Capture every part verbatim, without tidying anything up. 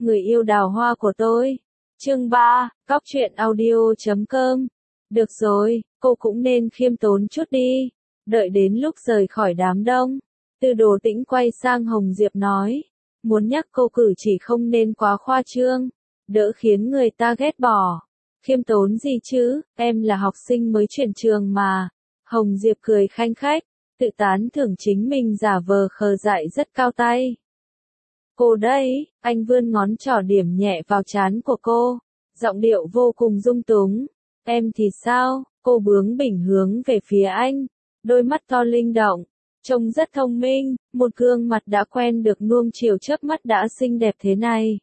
người yêu đào hoa của tôi. Chương ba, cóc truyện audio chấm com. Được rồi, cô cũng nên khiêm tốn chút đi. Đợi đến lúc rời khỏi đám đông, Tư Đồ Tĩnh quay sang Hồng Diệp nói, muốn nhắc cô cử chỉ không nên quá khoa trương, đỡ khiến người ta ghét bỏ. Khiêm tốn gì chứ, em là học sinh mới chuyển trường mà. Hồng Diệp cười khanh khách, tự tán thưởng chính mình giả vờ khờ dại rất cao tay. Cô đây, anh vươn ngón trỏ điểm nhẹ vào trán của cô, giọng điệu vô cùng dung túng. Em thì sao? Cô bướng bỉnh hướng về phía anh, đôi mắt to linh động, trông rất thông minh, một gương mặt đã quen được nuông chiều chớp mắt đã xinh đẹp thế này.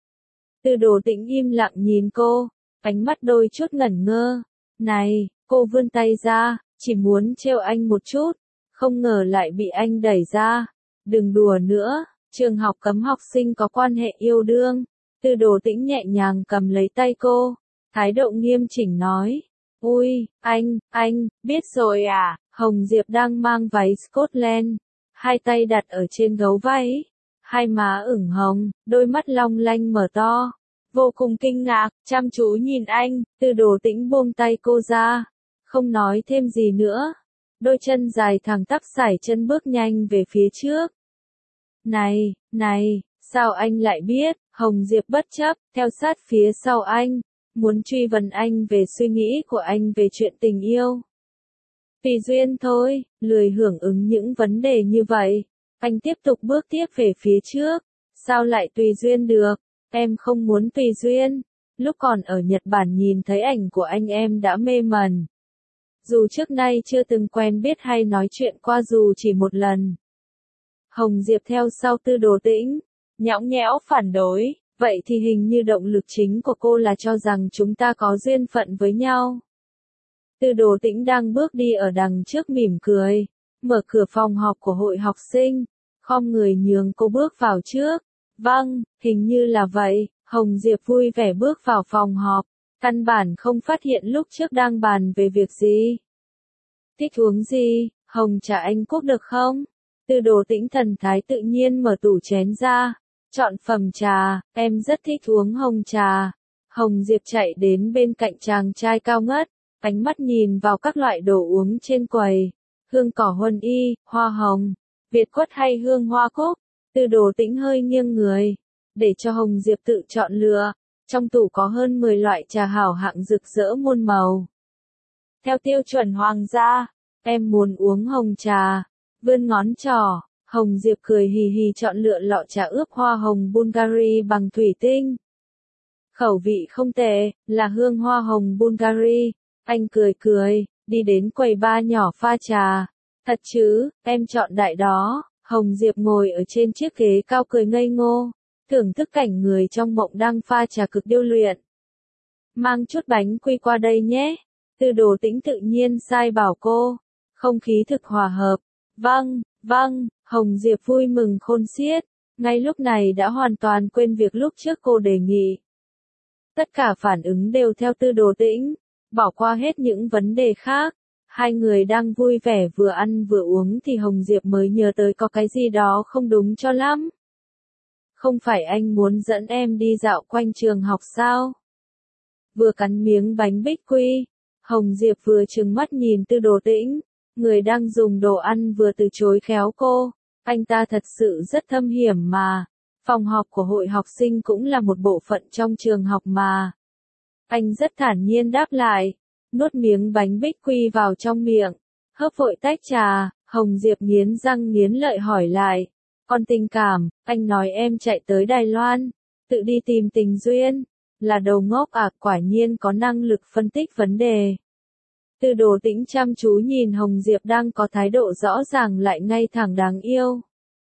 Tư Đồ Tĩnh im lặng nhìn cô, ánh mắt đôi chút ngẩn ngơ. Này, cô vươn tay ra, chỉ muốn trêu anh một chút, không ngờ lại bị anh đẩy ra. Đừng đùa nữa, trường học cấm học sinh có quan hệ yêu đương. Tư Đồ Tĩnh nhẹ nhàng cầm lấy tay cô, thái độ nghiêm chỉnh nói. Ui, anh, anh, biết rồi à? Hồng Diệp đang mang váy Scotland, hai tay đặt ở trên gấu váy, hai má ửng hồng, đôi mắt long lanh mở to, vô cùng kinh ngạc, chăm chú nhìn anh. Tư Đồ Tĩnh buông tay cô ra, không nói thêm gì nữa, đôi chân dài thẳng tắp sải chân bước nhanh về phía trước. Này, này, sao anh lại biết? Hồng Diệp bất chấp, theo sát phía sau anh, muốn truy vấn anh về suy nghĩ của anh về chuyện tình yêu. Tùy duyên thôi, lười hưởng ứng những vấn đề như vậy. Anh tiếp tục bước tiếp về phía trước. Sao lại tùy duyên được? Em không muốn tùy duyên. Lúc còn ở Nhật Bản nhìn thấy ảnh của anh em đã mê mẩn. Dù trước nay chưa từng quen biết hay nói chuyện qua dù chỉ một lần. Hồng Diệp theo sau Tư Đồ Tĩnh, nhõng nhẽo phản đối. Vậy thì hình như động lực chính của cô là cho rằng chúng ta có duyên phận với nhau. Tư Đồ Tĩnh đang bước đi ở đằng trước mỉm cười, mở cửa phòng họp của hội học sinh, khom người nhường cô bước vào trước. Vâng, hình như là vậy. Hồng Diệp vui vẻ bước vào phòng họp, căn bản không phát hiện lúc trước đang bàn về việc gì. Thích uống gì? Hồng trà Anh Quốc được không? Tư Đồ Tĩnh thần thái tự nhiên mở tủ chén ra. Chọn phẩm trà, em rất thích uống hồng trà. Hồng Diệp chạy đến bên cạnh chàng trai cao ngất, ánh mắt nhìn vào các loại đồ uống trên quầy. Hương cỏ huân y, hoa hồng, Việt quất hay hương hoa cúc. Tư Đồ Tĩnh hơi nghiêng người, để cho Hồng Diệp tự chọn lựa. Trong tủ có hơn mười loại trà hảo hạng rực rỡ muôn màu. Theo tiêu chuẩn hoàng gia, em muốn uống hồng trà. Vươn ngón trỏ. Hồng Diệp cười hì hì chọn lựa lọ trà ướp hoa hồng Bulgari bằng thủy tinh. Khẩu vị không tệ, là hương hoa hồng Bulgari. Anh cười cười, đi đến quầy bar nhỏ pha trà. Thật chứ, em chọn đại đó. Hồng Diệp ngồi ở trên chiếc ghế cao cười ngây ngô, thưởng thức cảnh người trong mộng đang pha trà cực điêu luyện. Mang chút bánh quy qua đây nhé. Tư Đồ Tĩnh tự nhiên sai bảo cô. Không khí thực hòa hợp. Vâng, vâng. Hồng Diệp vui mừng khôn xiết, ngay lúc này đã hoàn toàn quên việc lúc trước cô đề nghị. Tất cả phản ứng đều theo Tư Đồ Tĩnh, bỏ qua hết những vấn đề khác. Hai người đang vui vẻ vừa ăn vừa uống thì Hồng Diệp mới nhớ tới có cái gì đó không đúng cho lắm. Không phải anh muốn dẫn em đi dạo quanh trường học sao? Vừa cắn miếng bánh bích quy, Hồng Diệp vừa trừng mắt nhìn Tư Đồ Tĩnh. Người đang dùng đồ ăn vừa từ chối khéo cô. Anh ta thật sự rất thâm hiểm mà. Phòng họp của hội học sinh cũng là một bộ phận trong trường học mà. Anh rất thản nhiên đáp lại. Nuốt miếng bánh bích quy vào trong miệng. Hớp vội tách trà. Hồng Diệp nghiến răng nghiến lợi hỏi lại. Còn tình cảm, anh nói em chạy tới Đài Loan. Tự đi tìm tình duyên. Là đầu ngốc à, quả nhiên có năng lực phân tích vấn đề. Tư Đồ Tĩnh chăm chú nhìn Hồng Diệp đang có thái độ rõ ràng lại ngay thẳng đáng yêu.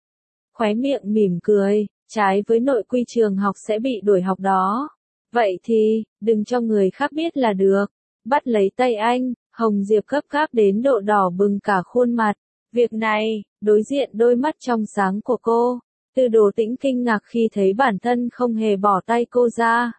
Khóe miệng mỉm cười, trái với nội quy trường học sẽ bị đuổi học đó. Vậy thì, đừng cho người khác biết là được. Bắt lấy tay anh, Hồng Diệp gấp gáp đến độ đỏ bừng cả khuôn mặt. Việc này, đối diện đôi mắt trong sáng của cô, Tư Đồ Tĩnh kinh ngạc khi thấy bản thân không hề bỏ tay cô ra.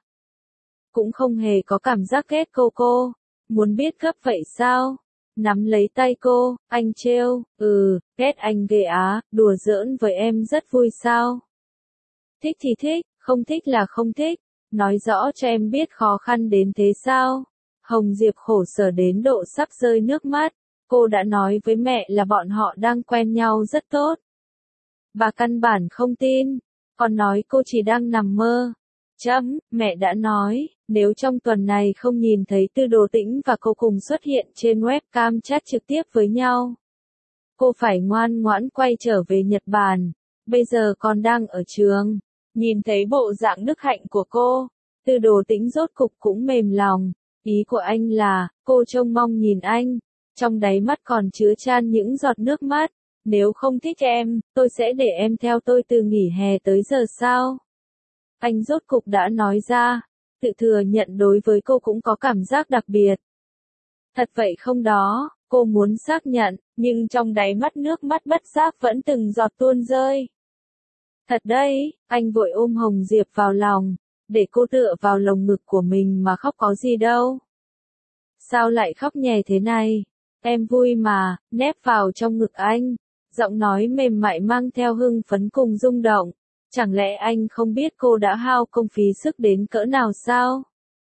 Cũng không hề có cảm giác ghét cô cô. Muốn biết gấp vậy sao? Nắm lấy tay cô, anh trêu, ừ, ghét anh ghê á, đùa giỡn với em rất vui sao? Thích thì thích, Không thích là không thích, nói rõ cho em biết khó khăn đến thế sao. Hồng Diệp khổ sở đến độ sắp rơi nước mắt, cô đã nói với mẹ là bọn họ đang quen nhau rất tốt. Bà căn bản không tin, còn nói cô chỉ đang nằm mơ. Chấm, mẹ đã nói, nếu trong tuần này không nhìn thấy Tư Đồ Tĩnh và cô cùng xuất hiện trên webcam chat trực tiếp với nhau, cô phải ngoan ngoãn quay trở về Nhật Bản. Bây giờ con đang ở trường. Nhìn thấy bộ dạng đức hạnh của cô, Tư Đồ Tĩnh rốt cục cũng mềm lòng. Ý của anh là, cô trông mong nhìn anh, trong đáy mắt còn chứa chan những giọt nước mắt. Nếu không thích em, tôi sẽ để em theo tôi từ nghỉ hè tới giờ sao? Anh rốt cục đã nói ra, tự thừa nhận đối với cô cũng có cảm giác đặc biệt. Thật vậy không đó, cô muốn xác nhận, nhưng trong đáy mắt nước mắt bất giác vẫn từng giọt tuôn rơi. Thật đấy, anh vội ôm Hồng Diệp vào lòng, để cô tựa vào lồng ngực của mình mà khóc có gì đâu. Sao lại khóc nhè thế này? Em vui mà, nép vào trong ngực anh, giọng nói mềm mại mang theo hưng phấn cùng rung động. Chẳng lẽ anh không biết cô đã hao công phí sức đến cỡ nào sao?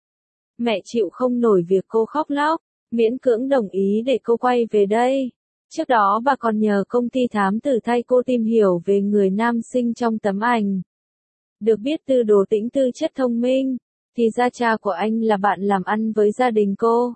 Mẹ chịu không nổi việc cô khóc lóc, miễn cưỡng đồng ý để cô quay về đây. Trước đó bà còn nhờ công ty thám tử thay cô tìm hiểu về người nam sinh trong tấm ảnh. Được biết Tư Đồ Tĩnh tư chất thông minh, thì ra cha của anh là bạn làm ăn với gia đình cô.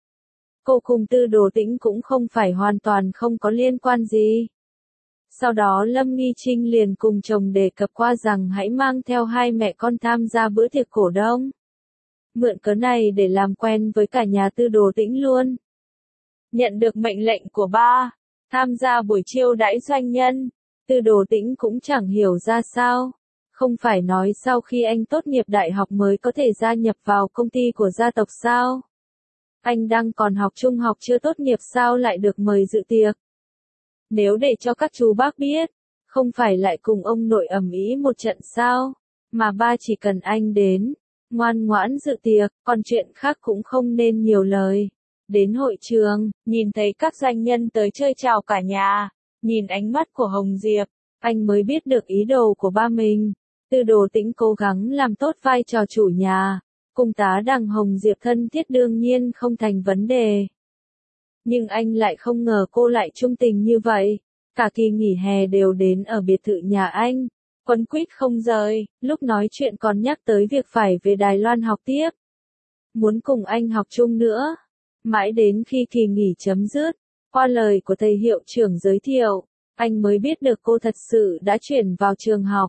Cô cùng Tư Đồ Tĩnh cũng không phải hoàn toàn không có liên quan gì. Sau đó Lâm Nghi Trinh liền cùng chồng đề cập qua rằng hãy mang theo hai mẹ con tham gia bữa tiệc cổ đông. Mượn cớ này để làm quen với cả nhà Tư Đồ Tĩnh luôn. Nhận được mệnh lệnh của ba, tham gia buổi chiêu đãi doanh nhân, Tư Đồ Tĩnh cũng chẳng hiểu ra sao. Không phải nói sau khi anh tốt nghiệp đại học mới có thể gia nhập vào công ty của gia tộc sao? Anh đang còn học trung học chưa tốt nghiệp sao lại được mời dự tiệc? Nếu để cho các chú bác biết, không phải lại cùng ông nội ầm ĩ một trận sao? Mà ba chỉ cần anh đến, ngoan ngoãn dự tiệc, còn chuyện khác cũng không nên nhiều lời. Đến hội trường, nhìn thấy các doanh nhân tới chơi chào cả nhà, nhìn ánh mắt của Hồng Diệp, anh mới biết được ý đồ của ba mình. Tư Đồ Tĩnh cố gắng làm tốt vai trò chủ nhà, cùng tá đằng Hồng Diệp thân thiết đương nhiên không thành vấn đề. Nhưng anh lại không ngờ cô lại trung tình như vậy. Cả kỳ nghỉ hè đều đến ở biệt thự nhà anh, quấn quýt không rời, lúc nói chuyện còn nhắc tới việc phải về Đài Loan học tiếp. Muốn cùng anh học chung nữa. Mãi đến khi kỳ nghỉ chấm dứt, qua lời của thầy hiệu trưởng giới thiệu, anh mới biết được cô thật sự đã chuyển vào trường học.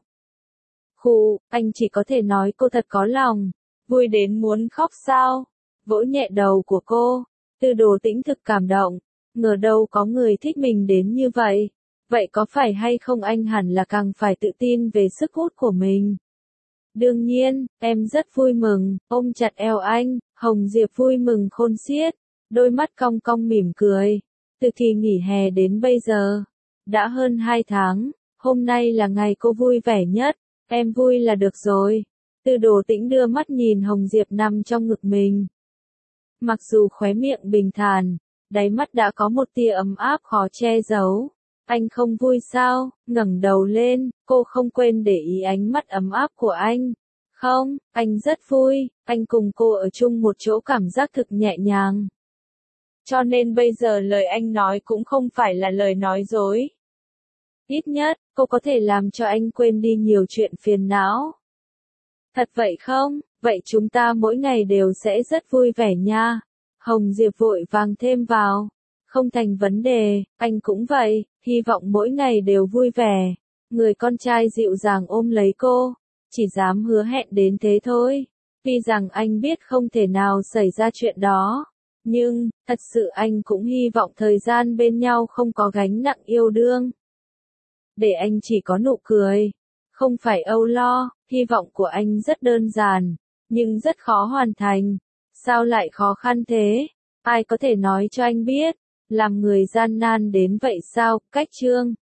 Khụ, anh chỉ có thể nói cô thật có lòng, vui đến muốn khóc sao. Vỗ nhẹ đầu của cô, Tư Đồ Tĩnh thực cảm động, ngờ đâu có người thích mình đến như vậy. Vậy có phải hay không anh hẳn là càng phải tự tin về sức hút của mình. Đương nhiên, em rất vui mừng, ôm chặt eo anh, Hồng Diệp vui mừng khôn xiết, đôi mắt cong cong mỉm cười. Từ kỳ nghỉ hè đến bây giờ, đã hơn hai tháng, hôm nay là ngày cô vui vẻ nhất, em vui là được rồi. Tư Đồ Tĩnh đưa mắt nhìn Hồng Diệp nằm trong ngực mình. Mặc dù khóe miệng bình thản, đáy mắt đã có một tia ấm áp khó che giấu. Anh không vui sao? Ngẩng đầu lên, cô không quên để ý ánh mắt ấm áp của anh. Không, anh rất vui, anh cùng cô ở chung một chỗ cảm giác thực nhẹ nhàng. Cho nên bây giờ lời anh nói cũng không phải là lời nói dối. Ít nhất, cô có thể làm cho anh quên đi nhiều chuyện phiền não. Thật vậy không? Vậy chúng ta mỗi ngày đều sẽ rất vui vẻ nha. Hồng Diệp vội vàng thêm vào. Không thành vấn đề, anh cũng vậy, hy vọng mỗi ngày đều vui vẻ. Người con trai dịu dàng ôm lấy cô, chỉ dám hứa hẹn đến thế thôi. Tuy rằng anh biết không thể nào xảy ra chuyện đó, nhưng, thật sự anh cũng hy vọng thời gian bên nhau không có gánh nặng yêu đương. Để anh chỉ có nụ cười, không phải âu lo, hy vọng của anh rất đơn giản, nhưng rất khó hoàn thành. Sao lại khó khăn thế? Ai có thể nói cho anh biết? Làm người gian nan đến vậy sao? Cách chương